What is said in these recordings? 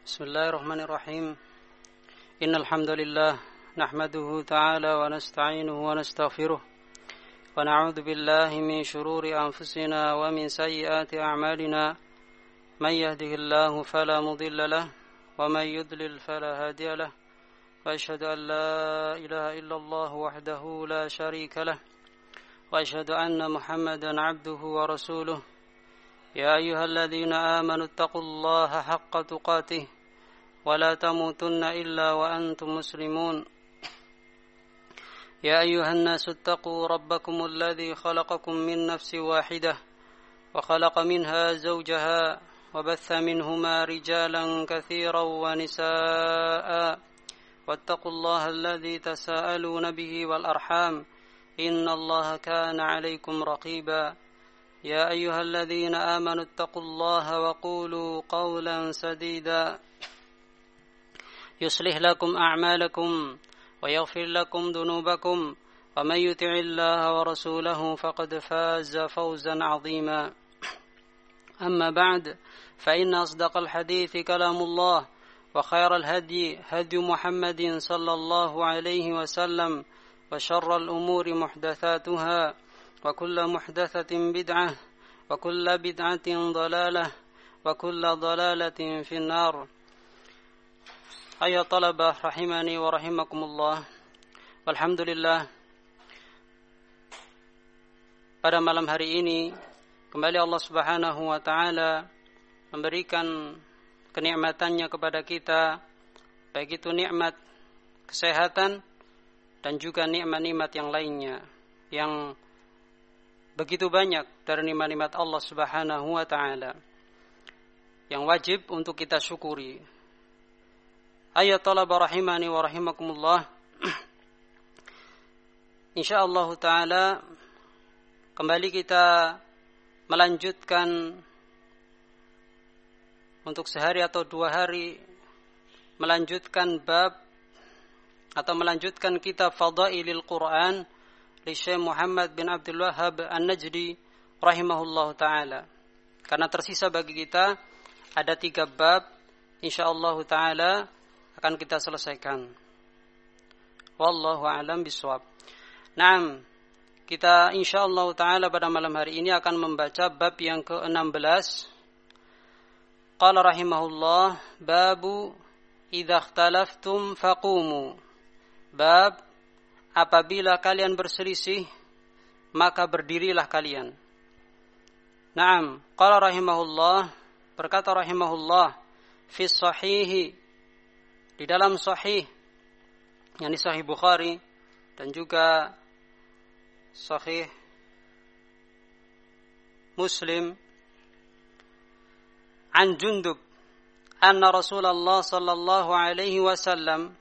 بسم الله الرحمن الرحيم إن الحمد لله نحمده تعالى ونستعينه ونستغفره ونعوذ بالله من شرور أنفسنا ومن سيئات أعمالنا من يهده الله فلا مضل له ومن يضلل فلا هادي له وأشهد أن لا إله إلا الله وحده لا شريك له وأشهد أن محمدا عبده ورسوله يا أيها الذين آمنوا اتقوا الله حق تقاته ولا تموتن إلا وأنتم مسلمون يا أيها الناس اتقوا ربكم الذي خلقكم من نفس واحدة وخلق منها زوجها وبث منهما رجالا كثيرا ونساء واتقوا الله الذي تساءلون به والأرحام إن الله كان عليكم رقيبا يا أيها الذين آمنوا اتقوا الله وقولوا قولا سديدا يصلح لكم أعمالكم ويغفر لكم ذنوبكم ومن يطع الله ورسوله فقد فاز فوزا عظيما أما بعد فإن أصدق الحديث كلام الله وخير الهدي هدي محمد صلى الله عليه وسلم وشر الأمور محدثاتها وكل محدثة بدعة وكل بدعة ضلالة وكل ضلالة في النار. Ayat talabah rahimani wa rahimakumullah. Alhamdulillah, pada malam hari ini kembali Allah Subhanahu wa taala memberikan kenikmatannya kepada kita, baik itu nikmat kesehatan dan juga nikmat-nikmat yang lainnya yang begitu banyak dari nikmat-nikmat Allah Subhanahu wa taala yang wajib untuk kita syukuri. Ayat talabah rahimani wa rahimakumullah. Insyaallah taala kembali kita melanjutkan untuk sehari atau 2 hari melanjutkan bab atau melanjutkan kitab Fadailil Quran li Syekh Muhammad bin Abdul Wahhab An-Najdi rahimahullahu taala. Karena tersisa bagi kita ada 3 bab, insyaallah taala akan kita selesaikan. Wallahu a'lam bishawab. Naam, kita insyaallah taala pada malam hari ini akan membaca bab yang ke-16. Qala rahimahullah, babu idza ikhtalaftum faqumu. Bab apabila kalian berselisih maka berdirilah kalian. Naam, qala rahimahullah, berkata rahimahullah, fi sahihi, di dalam sahih, yakni sahih Bukhari dan juga sahih Muslim, an Jundub anna Rasulullah sallallahu alaihi wasallam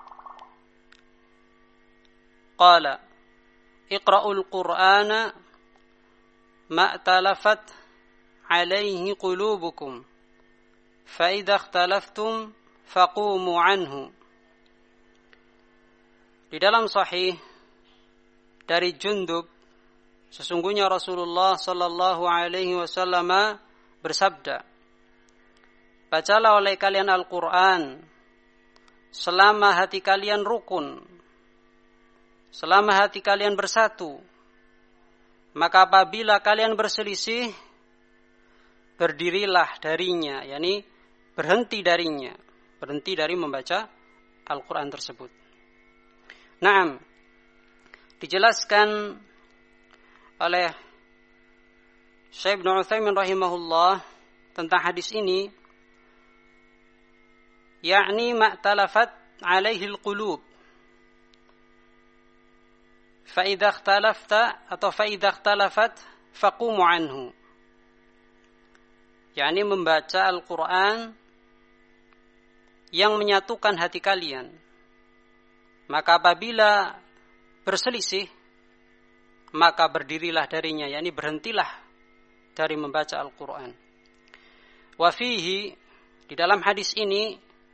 qala iqra'ul Qur'ana ma talafat alaihi qulubukum fa idza ikhtalaftum faqumu anhu. Di dalam sahih dari Jundub, sesungguhnya Rasulullah sallallahu alaihi wasallam bersabda, bacalah oleh kalian Al-Quran selama hati kalian rukun, selama hati kalian bersatu. Maka apabila kalian berselisih, berdirilah darinya, yakni berhenti darinya, berhenti dari membaca Al-Quran tersebut. Naam, dijelaskan oleh Syekh Ibnu Utsaimin rahimahullah tentang hadis ini, yakni ma'talafat alaihi al-qulub. Fa idza ikhtalafta atau fa idza ikhtalafat faqumu anhu. Yakni membaca Al-Quran yang menyatukan hati kalian. Maka apabila berselisih, maka berdirilah darinya, yakni berhentilah dari membaca Al-Quran. Wa fihi, di dalam hadis ini,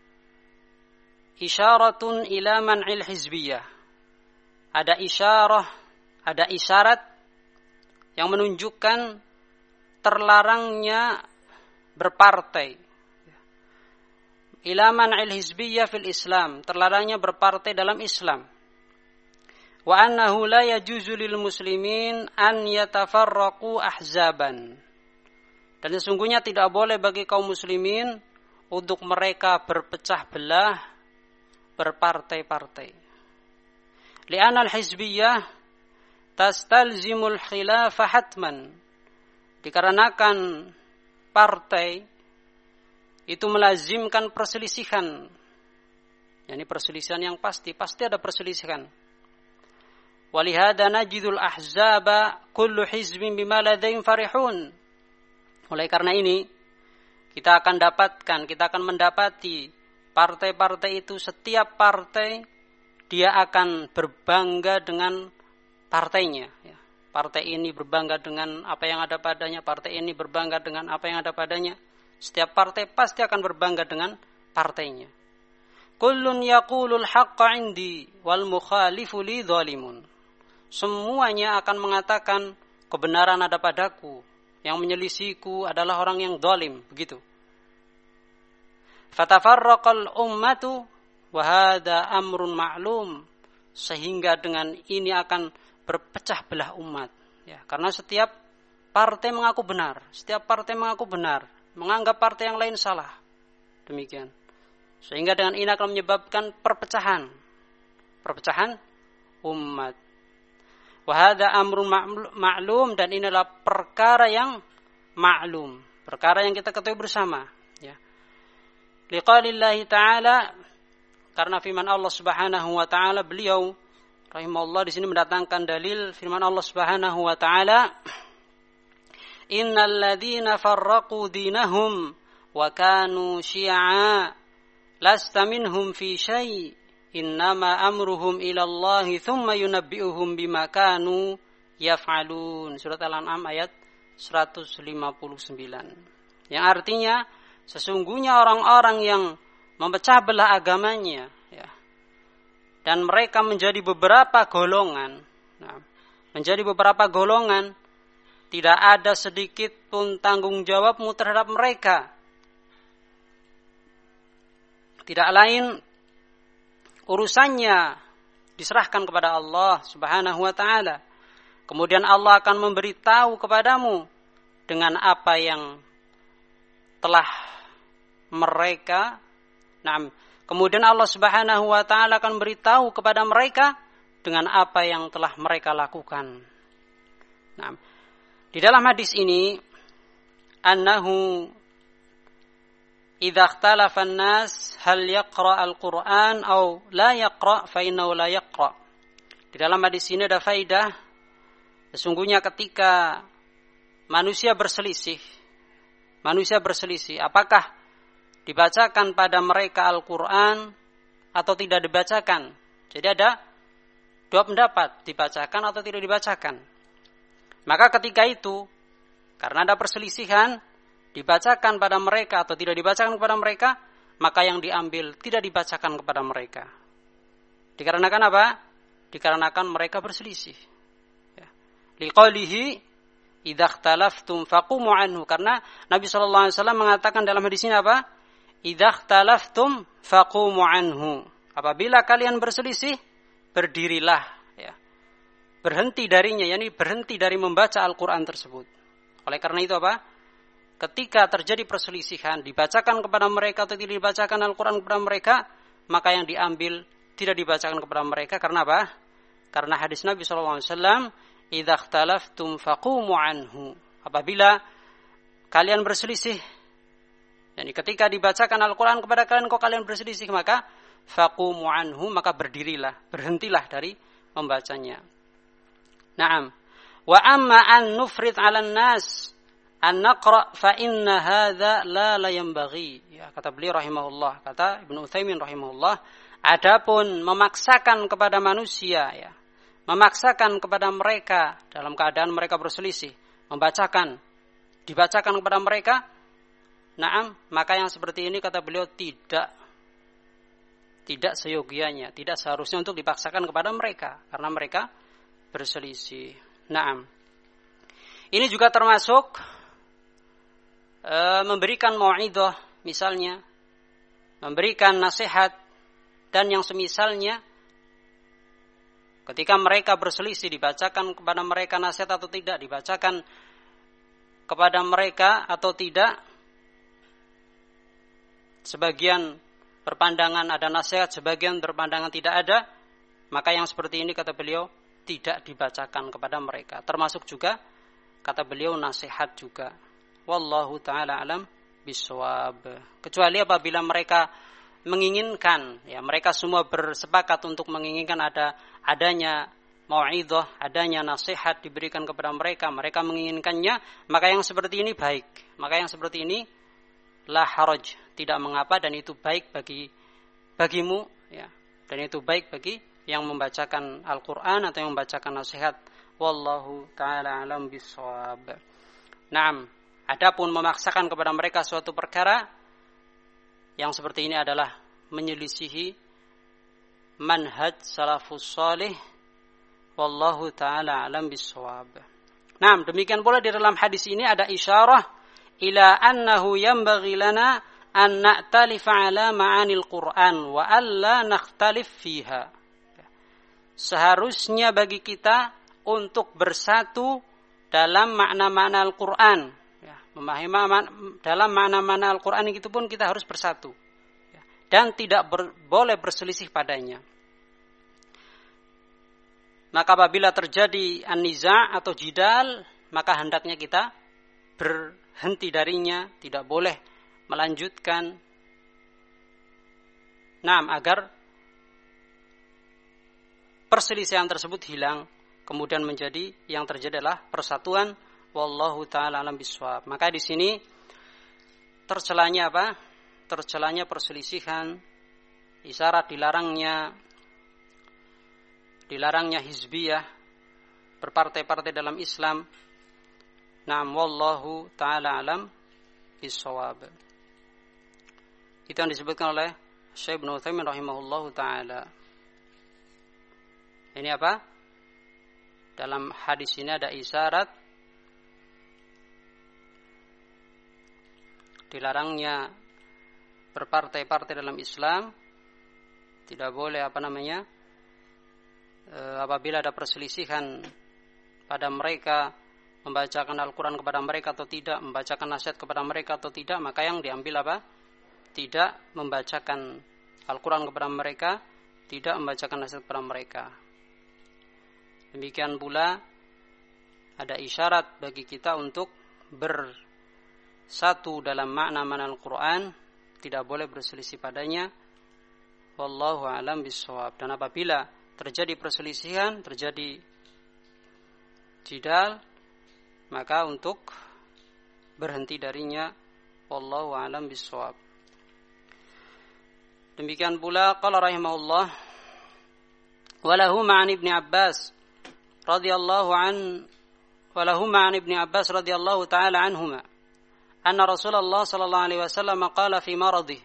isyaratun ila man'il hizbiyah. Ada isyarah, ada isyarat yang menunjukkan terlarangnya berpartai, ila man'il hizbiyyah fil Islam, terlarangnya berpartai dalam Islam. Wa annahu la yajuzu lil muslimin an yatafarraqu ahzaban. Dan sesungguhnya tidak boleh bagi kaum muslimin untuk mereka berpecah belah, berpartai-partai. Li'anna al-hizbiyyah tastalzimul khilafah hatman. Dikarenakan partai itu melazimkan perselisihan. Yani perselisihan yang pasti ada perselisihan. Walihada najidul ahzaba kullu hizbin bima ladaihim farihun. Oleh karena ini, kita akan mendapati partai-partai itu, setiap partai dia akan berbangga dengan partainya. Partai ini berbangga dengan apa yang ada padanya, partai ini berbangga dengan apa yang ada padanya. Setiap partai pasti akan berbangga dengan partainya. Kullun yaqulul haqqa indi wal mukhalifu li dhalimun. Semuanya akan mengatakan kebenaran ada padaku, yang menyelisihiku adalah orang yang zalim, begitu. Fatafarraqal ummatu wa hadza amrun ma'lum. Sehingga dengan ini akan berpecah belah umat, ya, karena setiap partai mengaku benar, menganggap partai yang lain salah. Demikian. Sehingga dengan ini akan menyebabkan perpecahan umat. Wa hadza amrun ma'lum, dan inilah perkara yang ma'lum, perkara yang kita ketahui bersama, ya. Liqaulillahi ta'ala, karena firman Allah Subhanahu wa taala, beliau rahimahullah di sini mendatangkan dalil firman Allah Subhanahu wa taala, innal ladzina farraqu dinahum wa kanu syi'a lasta minhum fi syai' innama amruhum ila Allah thumma yunabbi'uhum bima kanu yaf'alun. Surat Al-An'am ayat 159. Yang artinya sesungguhnya orang-orang yang memecah belah agamanya, ya, dan mereka menjadi beberapa golongan. Tidak ada sedikit pun tanggung jawabmu terhadap mereka. Tidak lain urusannya diserahkan kepada Allah Subhanahu wa taala. Kemudian Allah akan memberitahu kepadamu dengan apa yang telah mereka. Kemudian Allah Subhanahu wa taala akan beritahu kepada mereka dengan apa yang telah mereka lakukan. Di dalam hadis ini, annahu idza ikhtalafa an-nas hal yaqra al-Qur'an aw la yaqra fa innahu la yaqra. Di dalam hadis ini ada faidah, sesungguhnya ketika manusia berselisih, apakah dibacakan pada mereka Al-Quran atau tidak dibacakan. Jadi ada dua pendapat, dibacakan atau tidak dibacakan. Maka ketika itu, karena ada perselisihan, dibacakan pada mereka atau tidak dibacakan kepada mereka, maka yang diambil tidak dibacakan kepada mereka. Dikarenakan apa? Dikarenakan mereka berselisih. Liqaulihi idza ikhtalaftum faqumu anhu. Karena Nabi SAW mengatakan dalam hadis ini apa? Idza ikhtalaftum faqumu anhu. Apabila kalian berselisih, berdirilah, ya. Berhenti darinya, yakni berhenti dari membaca Al-Qur'an tersebut. Oleh karena itu apa? Ketika terjadi perselisihan, dibacakan kepada mereka atau tidak dibacakan Al-Qur'an kepada mereka, maka yang diambil tidak dibacakan kepada mereka. Karena apa? Karena hadis Nabi SAW, idza ikhtalaftum faqumu anhu. Apabila kalian berselisih, yani ketika dibacakan Al-Quran kepada kalian kok kalian berselisih, maka faqumu anhu, maka berdirilah, berhentilah dari membacanya. Naam. Wa amma an nufrid 'alan nas an naqra fa inna hadza la yanbaghi. Ya, kata beliau rahimahullah, kata Ibnu Utsaimin rahimahullah, adapun memaksakan kepada manusia, ya, memaksakan kepada mereka dalam keadaan mereka berselisih, dibacakan kepada mereka, naam, maka yang seperti ini kata beliau tidak seyogianya, tidak seharusnya untuk dipaksakan kepada mereka karena mereka berselisih. Naam. Ini juga termasuk memberikan mau'idhah, misalnya memberikan nasihat dan yang semisalnya. Ketika mereka berselisih, dibacakan kepada mereka nasihat atau tidak, dibacakan kepada mereka atau tidak. Sebagian berpandangan ada nasihat, sebagian berpandangan tidak ada. Maka yang seperti ini kata beliau tidak dibacakan kepada mereka. Termasuk juga kata beliau nasihat juga. Wallahu ta'ala alam bisawab. Kecuali apabila mereka menginginkan, ya mereka semua bersepakat untuk menginginkan adanya mau'idhah, adanya nasihat diberikan kepada mereka, mereka menginginkannya, maka yang seperti ini baik. Maka yang seperti ini la haraj, tidak mengapa, dan itu baik bagimu, ya. Dan itu baik bagi yang membacakan Al-Qur'an atau yang membacakan nasihat. Wallahu ta'ala alam bisawab. Naam, adapun memaksakan kepada mereka suatu perkara yang seperti ini adalah menyelisihi manhaj salafus salih. Wallahu ta'ala alam bisawab. Nah, demikian pula di dalam hadis ini ada isyarah ila annahu yanbaghi lana an na'talifa ala ma'anil Qur'an wa alla nakhtalif fiha. Seharusnya bagi kita untuk bersatu dalam makna-makna Al-Qur'an. Memahami dalam makna-makna Al-Quran itu pun kita harus bersatu. Dan tidak boleh berselisih padanya. Maka apabila terjadi an-niza' atau jidal, maka hendaknya kita berhenti darinya, tidak boleh melanjutkan. Agar perselisihan tersebut hilang, kemudian menjadi yang terjadi adalah persatuan. Wallahu ta'ala alam bisawab. Maka di sini tercelanya apa? Tercelanya perselisihan, isyarat dilarangnya hizbiyah, berpartai-partai dalam Islam. Naam, wallahu ta'ala alam bisawab. Itu yang disebutkan oleh Syekh Ibnu Utsaimin rahimahullahu ta'ala. Ini apa? Dalam hadis ini ada isyarat dilarangnya berpartai-partai dalam Islam. Tidak boleh apabila ada perselisihan pada mereka, membacakan Al-Quran kepada mereka atau tidak, membacakan nasihat kepada mereka atau tidak, maka yang diambil apa? Tidak membacakan Al-Quran kepada mereka, tidak membacakan nasihat kepada mereka. Demikian pula ada isyarat bagi kita untuk bersatu dalam makna-makna Al-Quran, tidak boleh berselisih padanya. Wallahu a'lam bishawab. Dan apabila terjadi perselisihan, terjadi jidal, maka untuk berhenti darinya. Wallahu a'lam bishawab. Demikian pula qala rahimahullah, walahu ma'an Ibnu Abbas radhiyallahu ta'ala anhuma anna Rasulullah sallallahu alaihi wasallam qala fi maradih,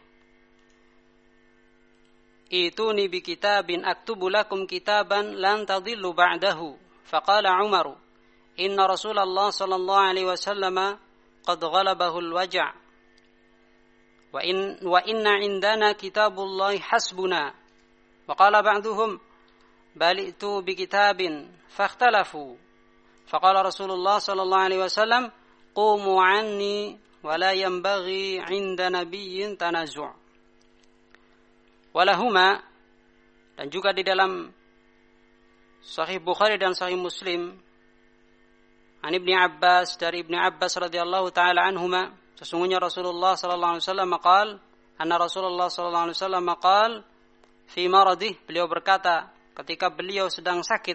ituni bi kitabin aktubu lakum kitaban lan tadillu ba'dahu. Faqala Umar, inna Rasulullah sallallahu alaihi wasallam qad ghalabahu al-waja' wa inna indana kitabullahi hasbuna. Wa qala ba'duhum bal itu bi kitabin fakhtalafu. Faqala Rasulullah sallallahu alaihi wasallam, qumu anni wa la yanbaghi 'inda nabiyyin tanazu'. Walahuma, dan juga di dalam Sahih Bukhari dan Sahih Muslim, an Ibnu Abbas, dari Ibnu Abbas radhiyallahu taala anhuma, sesungguhnya Rasulullah sallallahu alaihi wasallam qaal, anna Rasulullah sallallahu alaihi wasallam qaal fi maradih, beliau berkata ketika beliau sedang sakit,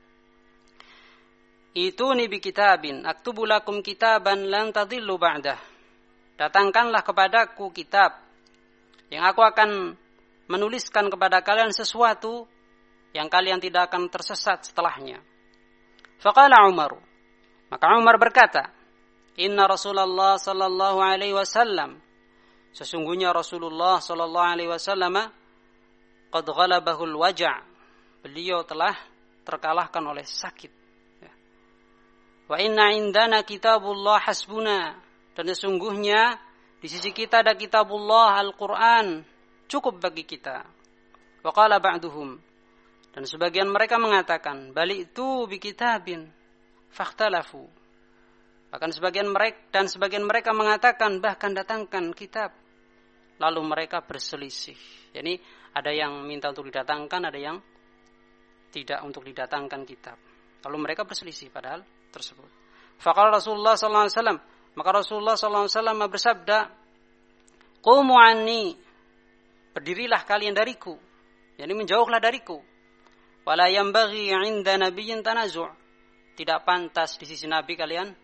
ituni bi kitabin aktubu lakum kitaban lan tadillu ba'dah. Datangkanlah kepadaku kitab yang aku akan menuliskan kepada kalian sesuatu yang kalian tidak akan tersesat setelahnya. Faqala Umar, maka Umar berkata, inna Rasulullah sallallahu alaihi wasallam, sesungguhnya Rasulullah sallallahu alaihi wasallam qad ghalabahu al-waja', beliau telah terkalahkan oleh sakit. Wa inna indana kitabullah hasbuna, dan sesungguhnya di sisi kita ada kitabullah Al-Quran cukup bagi kita. Wa qala ba'duhum, dan sebagian mereka mengatakan bali'tu bi kitabin fakhtalafu. Bahkan sebagian mereka mengatakan bahkan datangkan kitab, lalu mereka berselisih. Jadi ada yang minta untuk didatangkan, ada yang tidak untuk didatangkan kitab. Lalu mereka berselisih padahal tersebut. Faqala Rasulullah sallallahu alaihi wasallam, maka Rasulullah sallallahu alaihi wasallam bersabda, "Qumu anni," berdirilah kalian dariku, yakni menjauhlah dariku. Wala yanbaghi 'inda nabiyyin tanazu', tidak pantas di sisi Nabi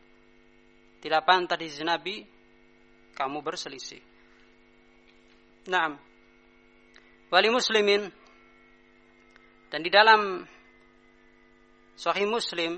kamu berselisih. Naam. Wali Muslimin, dan di dalam Sahih Muslim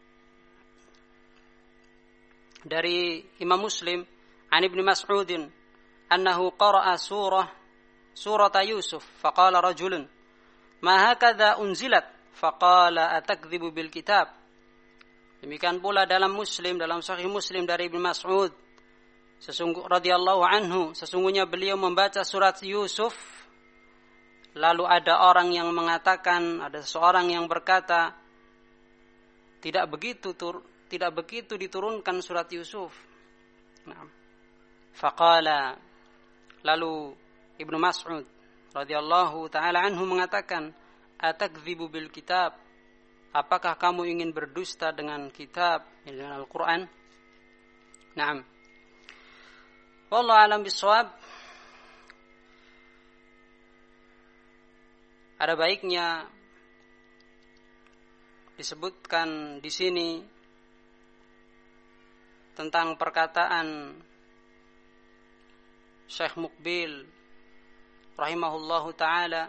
dari Imam Muslim an Ibnu Mas'udin annahu qara'a surata Yusuf faqala rajulun ma hakadha unzilat faqala atakdzibu bil kitab. Demikian pula dalam Sahih Muslim dari Ibnu Mas'ud radhiyallahu anhu, sesungguhnya beliau membaca surat Yusuf, lalu ada seseorang yang berkata, tidak begitu diturunkan surat Yusuf. Nah, faqala, lalu Ibnu Mas'ud radhiyallahu taala anhu mengatakan, atakdzibu bil kitab, apakah kamu ingin berdusta dengan kitab, dengan Al-Qur'an? Naam. Wallahu a'lam bishawab. Ada baiknya disebutkan di sini tentang perkataan Syekh Muqbil rahimahullahu taala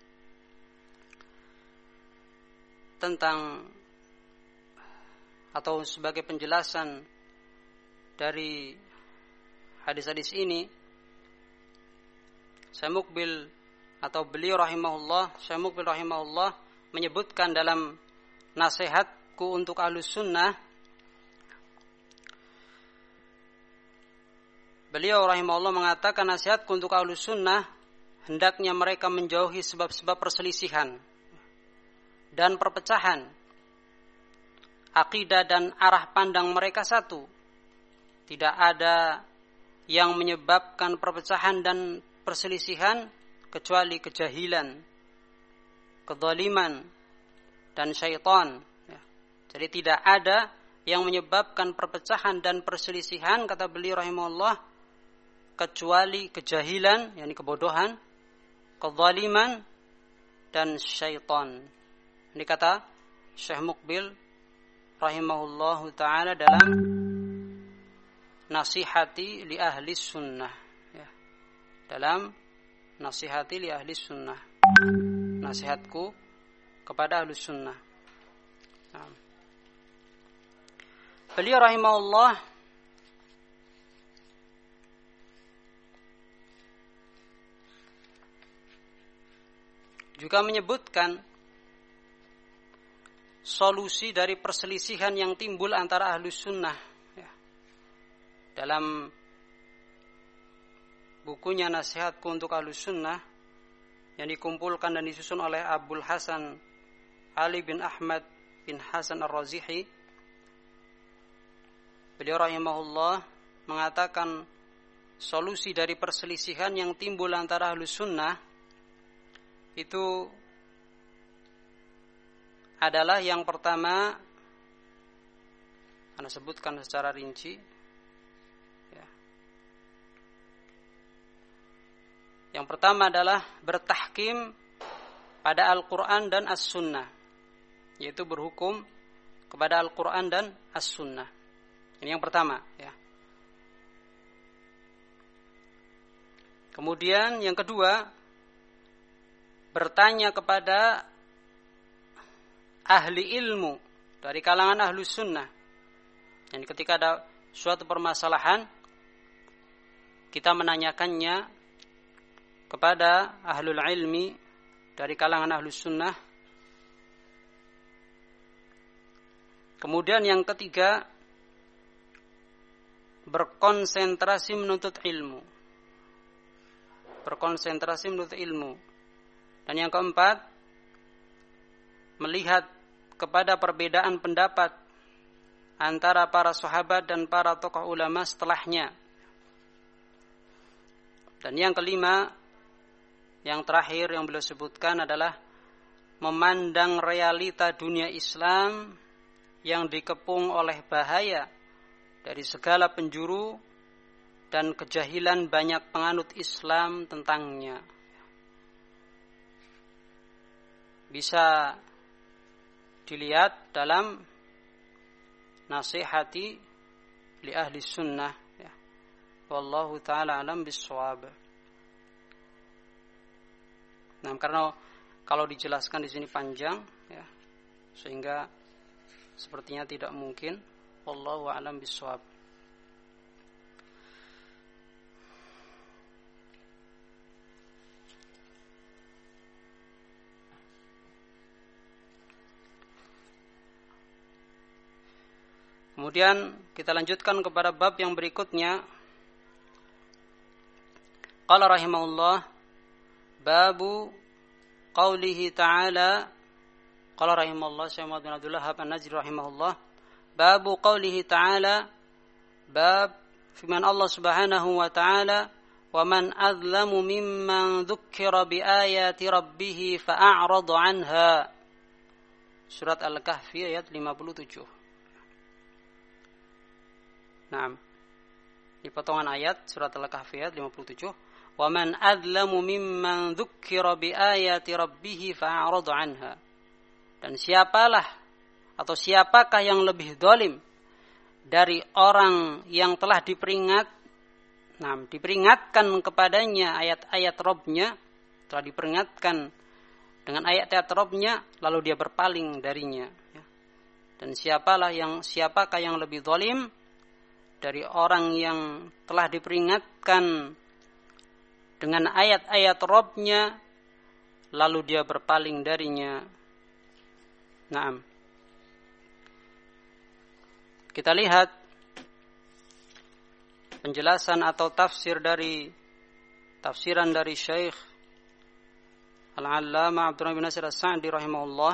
tentang atau sebagai penjelasan dari hadis-hadis ini. Syekh Muqbil atau beliau Syekh Muqbil rahimahullah menyebutkan dalam nasihatku untuk Ahlus Sunnah, beliau rahimahullah mengatakan nasihatku untuk Ahlus Sunnah, hendaknya mereka menjauhi sebab-sebab perselisihan dan perpecahan. Akidah dan arah pandang mereka satu. Tidak ada yang menyebabkan perpecahan dan perselisihan kecuali kejahilan, kezaliman, dan syaitan. Jadi tidak ada yang menyebabkan perpecahan dan perselisihan, kata beliau rahimahullah, kecuali kejahilan, yakni kebodohan, kezaliman, dan syaitan. Ini kata Syekh Muqbil rahimahullahu ta'ala dalam nasihati li ahli sunnah. Dalam nasihati li ahli sunnah, nasihatku kepada ahli sunnah. Beliau rahimahullah juga menyebutkan solusi dari perselisihan yang timbul antara ahli sunnah. Dalam bukunya Nasihatku untuk Ahlus Sunnah yang dikumpulkan dan disusun oleh Abul Hasan Ali bin Ahmad bin Hasan Ar-Razihi, beliau rahimahullah mengatakan solusi dari perselisihan yang timbul antara Ahlus Sunnah itu adalah yang pertama, Anda sebutkan secara rinci. Yang pertama adalah bertahkim pada Al-Quran dan As-Sunnah, yaitu berhukum kepada Al-Quran dan As-Sunnah. Ini yang pertama, ya. Kemudian yang kedua, bertanya kepada ahli ilmu dari kalangan Ahlus Sunnah. Yani ketika ada suatu permasalahan, kita menanyakannya kepada ahlul ilmi dari kalangan Ahlus Sunnah. Kemudian yang ketiga, berkonsentrasi menuntut ilmu. berkonsentrasi menuntut ilmu. Dan yang keempat, melihat kepada perbedaan pendapat antara para sahabat dan para tokoh ulama setelahnya. Dan yang kelima, yang terakhir yang beliau sebutkan adalah memandang realita dunia Islam yang dikepung oleh bahaya dari segala penjuru dan kejahilan banyak penganut Islam tentangnya. Bisa dilihat dalam nasihati li ahli sunnah, ya. Wallahu ta'ala alam bis-shawab. Nah, karena kalau dijelaskan di sini panjang, ya, sehingga sepertinya tidak mungkin. Wallahu a'lam bis-shawab. Kemudian kita lanjutkan kepada bab yang berikutnya. Qala rahimahullah, babu qaulihi ta'ala. Qala rahimahullah Syekh Muhammad bin Abdul Wahhab An-Najri rahimahullah, babu qaulihi ta'ala, bab firman Allah Subhanahu wa ta'ala, wa man azlamu mimman dzukkira bi ayati rabbih fa'arada 'anha. Surat Al-Kahfi ayat 57. Nah, di potongan ayat surat Al-Kahfi ayat 57, wa man adzlamu mimman dzukkira bi ayati rabbih fa'arada 'anha. Dan siapakah yang lebih zalim dari orang yang telah diperingatkan kepadanya ayat-ayat Rabb-nya, telah diperingatkan dengan ayat-ayat Rabb-nya lalu dia berpaling darinya, ya. Dan siapakah yang lebih zalim dari orang yang telah diperingatkan dengan ayat-ayat Rabb-nya lalu dia berpaling darinya. Naam. Kita lihat penjelasan atau tafsiran dari Syekh Al-Allamah Abdurrahman bin Nasir As-Sa'di rahimahullah.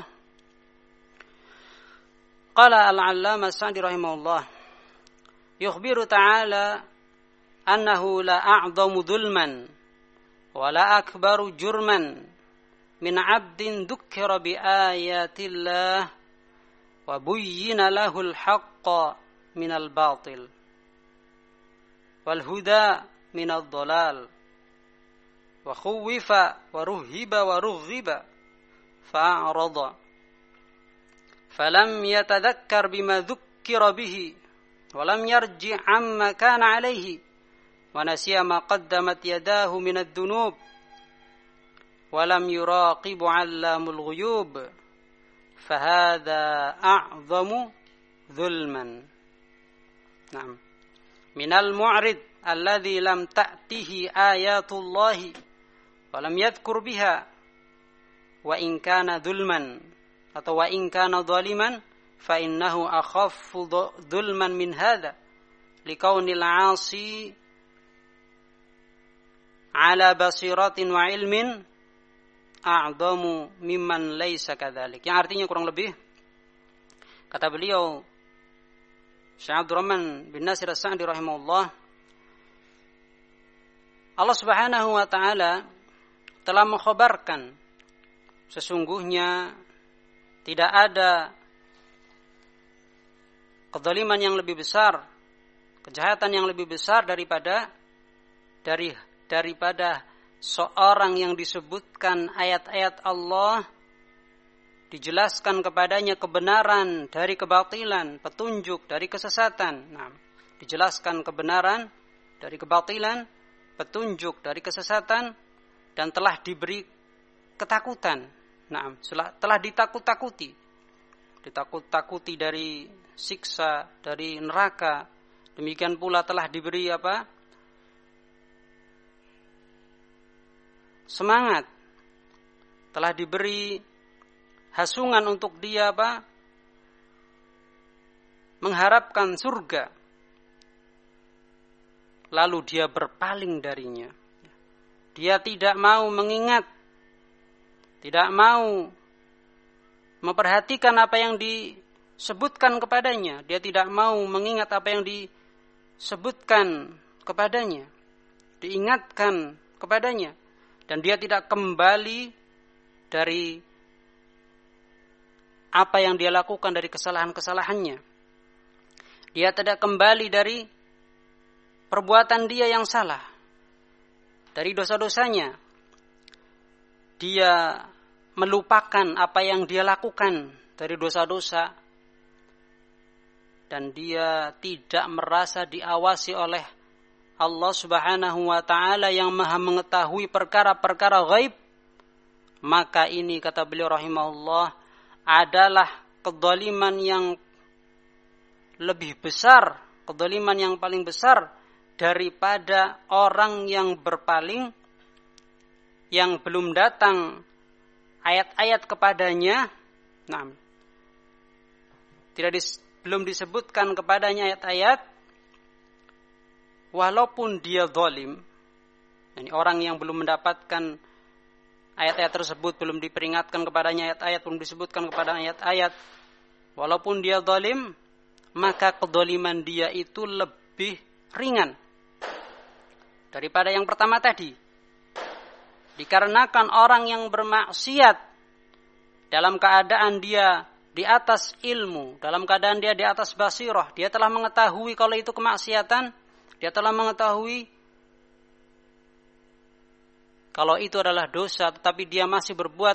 Qala Al-Allamah As-Sa'di rahimahullah, yukhbiru ta'ala annahu la a'zamu dhulman wa la akbaru jurman min 'abdin dzukkira bi ayatillah wa buyyina lahul haqqa minal batil wal huda minad dhalal wa khuwifa wa ruhiba wa rughiba fa'arada falam yatadhakkar bima dzukkira bihi ولم يرجع عما كان عليه ونسي ما قدمت يداه من الذنوب ولم يراقب علام الغيوب فهذا أعظم ظلما. نعم. من المعرض الذي لم تأته آيات الله ولم يذكر بها وإن كان ظلما atau وإن كان ظالما فإنه أخف ظلما من هذا لكون العاصي على بصيرة وعلم أعظم ممن ليس كذلك. Yang artinya kurang lebih, kata beliau Syekh Abdurrahman bin Nasir As-Sa'di rahimahullah, Allah Subhanahu wa ta'ala telah mengkhabarkan sesungguhnya tidak ada kezaliman yang lebih besar, kejahatan yang lebih besar daripada seorang yang disebutkan ayat-ayat Allah, dijelaskan kepadanya kebenaran dari kebatilan, petunjuk dari kesesatan. Nah, dijelaskan kebenaran dari kebatilan, petunjuk dari kesesatan, dan telah diberi ketakutan. Nah, telah ditakut-takuti dari siksa, dari neraka. Demikian pula telah diberi semangat, telah diberi hasungan untuk dia mengharapkan surga, lalu dia berpaling darinya. Dia tidak mau mengingat, tidak mau memperhatikan apa yang disebutkan kepadanya. Dia tidak mau mengingat apa yang disebutkan kepadanya, diingatkan kepadanya. Dan dia tidak kembali dari apa yang dia lakukan, dari kesalahan-kesalahannya. Dia tidak kembali dari perbuatan dia yang salah, dari dosa-dosanya. Dia melupakan apa yang dia lakukan dari dosa-dosa, dan dia tidak merasa diawasi oleh Allah Subhanahu wa ta'ala yang maha mengetahui perkara-perkara ghaib. Maka ini, kata beliau rahimahullah, adalah kedzaliman yang lebih besar, kedzaliman yang paling besar daripada orang yang berpaling, yang belum datang ayat-ayat kepadanya. Nah, belum disebutkan kepadanya ayat-ayat, walaupun dia zalim. Yani orang yang belum mendapatkan ayat-ayat tersebut, belum diperingatkan kepadanya ayat-ayat, belum disebutkan kepada ayat-ayat, walaupun dia zalim, maka kedzaliman dia itu lebih ringan daripada yang pertama tadi. Dikarenakan orang yang bermaksiat dalam keadaan dia di atas ilmu, dalam keadaan dia di atas basirah, dia telah mengetahui kalau itu kemaksiatan, dia telah mengetahui kalau itu adalah dosa, tetapi dia masih berbuat,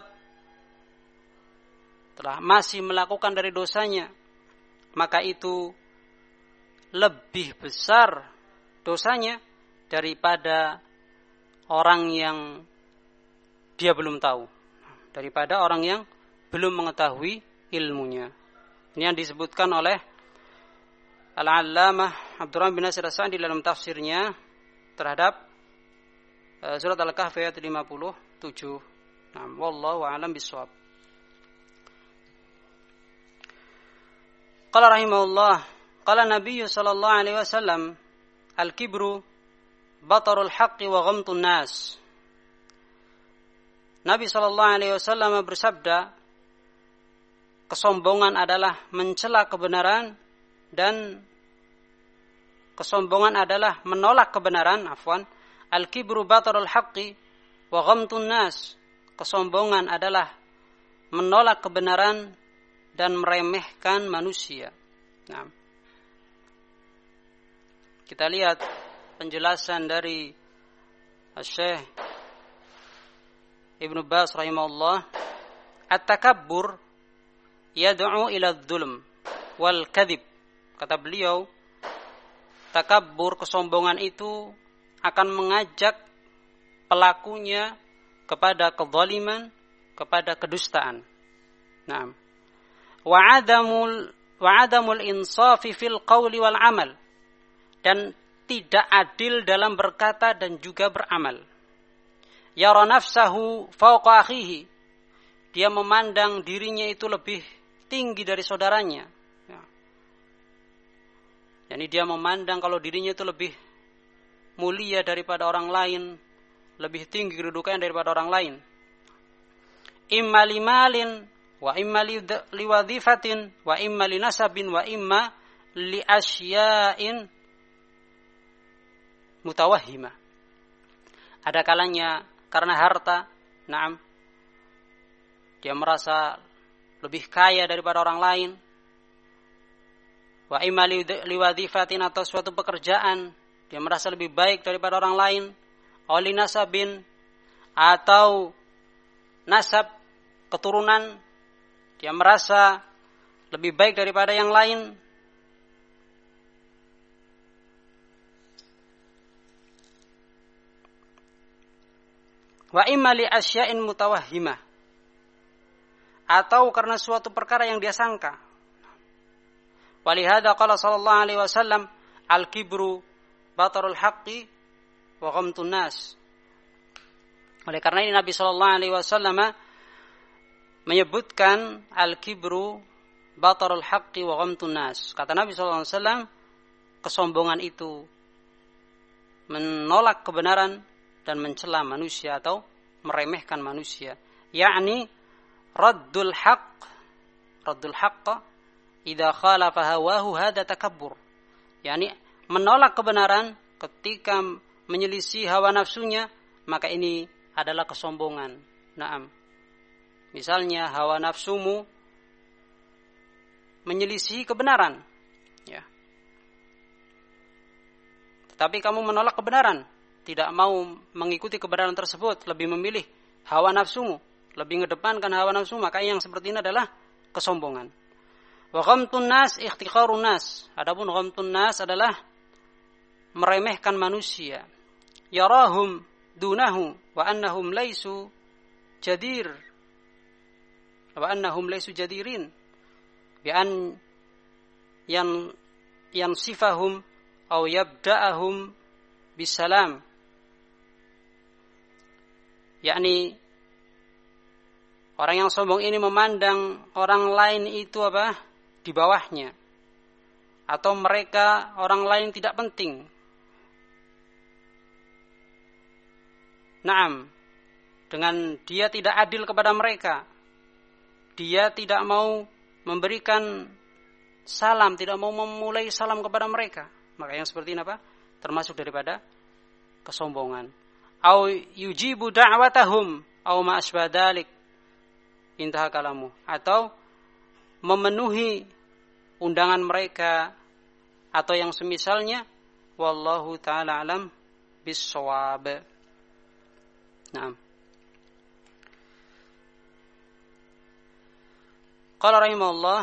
masih melakukan dari dosanya, maka itu lebih besar dosanya daripada orang yang dia belum tahu, daripada orang yang belum mengetahui ilmunya. Ini yang disebutkan oleh Al-Allamah Abdurrahman bin Nasir As-Sa'di dalam tafsirnya terhadap surat Al-Kahfi ayat 57. Nah, wallahu a'lam bishawab. Qala rahimahullah, qala Nabi sallallahu alaihi wasallam, al-kibru batarul haqqi wa ghamtun nas. Nabi sallallahu alaihi wasallam bersabda, kesombongan adalah mencela kebenaran, dan kesombongan adalah menolak kebenaran. Al-kibru batarul haqqi wa ghamtun nas. Kesombongan adalah menolak kebenaran dan meremehkan manusia. Nah, kita lihat penjelasan dari Syekh Ibnu Baz rahimahullah. At-takabbur yad'u ila adh-dhulm wal kadhib. Kata beliau, takabbur, kesombongan itu akan mengajak pelakunya kepada kezaliman, kepada kedustaan. Nah, wa adamul insafi fil qawli wal amal, dan tidak adil dalam berkata dan juga beramal. Yara nafsahu fawqa akhihi, dia memandang dirinya itu lebih tinggi dari saudaranya. Yani dia memandang kalau dirinya itu lebih mulia daripada orang lain, lebih tinggi kedudukannya daripada orang lain. Imma limalin wa imma liwadhifatin wa imma linasabin wa imma li asya'in mutawahhimah. Ada kalanya karena harta, na'am, dia merasa lebih kaya daripada orang lain. Wa imma liwadhifatin, atau suatu pekerjaan, dia merasa lebih baik daripada orang lain. Oli nasabin, atau nasab, keturunan, dia merasa lebih baik daripada yang lain. Wa imma li asya'in mutawahhimah, atau karena suatu perkara yang dia sangka. Walihada qala sallallahu alaihi wasallam, al-kibru batarul haqqi wa ghamtun nas. Oleh karena ini Nabi sallallahu alaihi wasallam menyebutkan al-kibru batarul haqqi wa ghamtun nas. Kata Nabi sallallahu alaihi wasallam, kesombongan itu menolak kebenaran dan mencela manusia atau meremehkan manusia. Yakni raddul haqq idza khalafa hawahu hadza takabbur. Yakni menolak kebenaran ketika menyelisih hawa nafsunya, maka ini adalah kesombongan. Naam. Misalnya hawa nafsumu menyelisih kebenaran, ya. Tetapi kamu menolak kebenaran, tidak mau mengikuti kebenaran tersebut, lebih memilih hawa nafsumu, lebih mengedepankan hawa nafsu, maka yang seperti ini adalah kesombongan. Wa ghamtun nas ihtiqarun nas. Adapun ghamtun nas adalah meremehkan manusia. Yarahum dunahu wa annahum laisu jadir. Wa annahum laisu jadirin. Bi an yansifahum aw yabda'ahum bisalam. Yakni orang yang sombong ini memandang orang lain itu di bawahnya, atau mereka orang lain tidak penting. Naam, dengan dia tidak adil kepada mereka, dia tidak mau memberikan salam, tidak mau memulai salam kepada mereka, maka yang seperti ini termasuk daripada kesombongan. Au yujibu da'watahum au ma asbah dzalik, intaha kalamu, atau memenuhi undangan mereka atau yang semisalnya. Wallahu ta'ala alam bis-shawab. Naam. Qala rahimahullah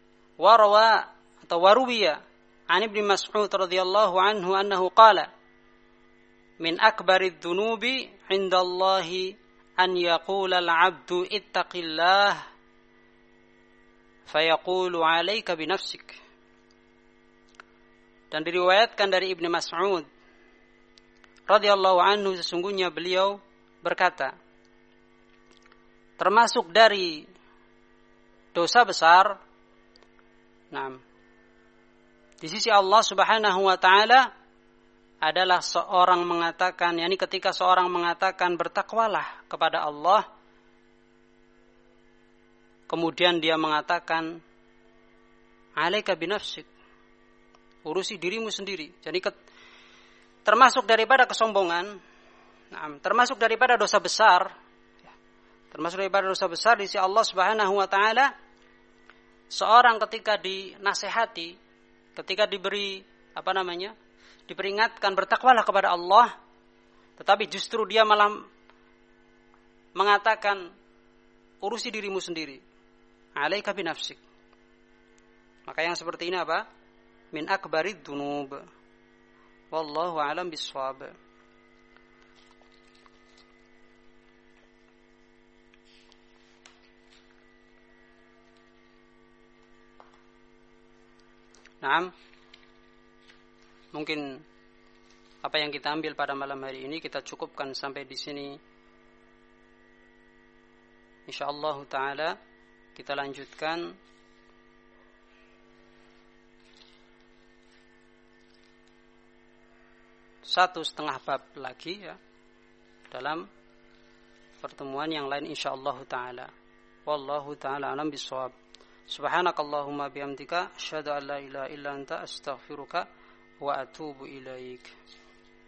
waruwiya an Ibnu Mas'ud radhiyallahu anhu annahu qala min akbarid dzunubi 'indallahi an yaqula al-'abdu ittaqillah fayaqulu 'alaika binafsik. Dan diriwayatkan dari Ibnu Mas'ud radhiyallahu anhu, sesungguhnya beliau berkata, termasuk dari dosa besar di sisi Allah Subhanahu wa taala adalah seorang mengatakan, yakni ketika seorang mengatakan bertakwalah kepada Allah, kemudian dia mengatakan alaika binafsik, urusi dirimu sendiri. Jadi termasuk daripada kesombongan, termasuk daripada dosa besar, di sisi Allah Subhanahu wa taala, seorang ketika dinasihati, ketika diberi diperingatkan bertakwalah kepada Allah, tetapi justru dia malah mengatakan urusi dirimu sendiri, alaika binafsik, maka yang seperti ini min akbarid dzunub. Wallahu a'lam bis-shawab. Naam. Mungkin apa yang kita ambil pada malam hari ini kita cukupkan sampai di sini. Insyaallah taala kita lanjutkan satu setengah bab lagi ya dalam pertemuan yang lain insyaallah taala. Wallahu taala alam bissawab. Subhanakallahumma bihamdika asyhadu an la ilaha illa anta astaghfiruka wa atubu ilaik.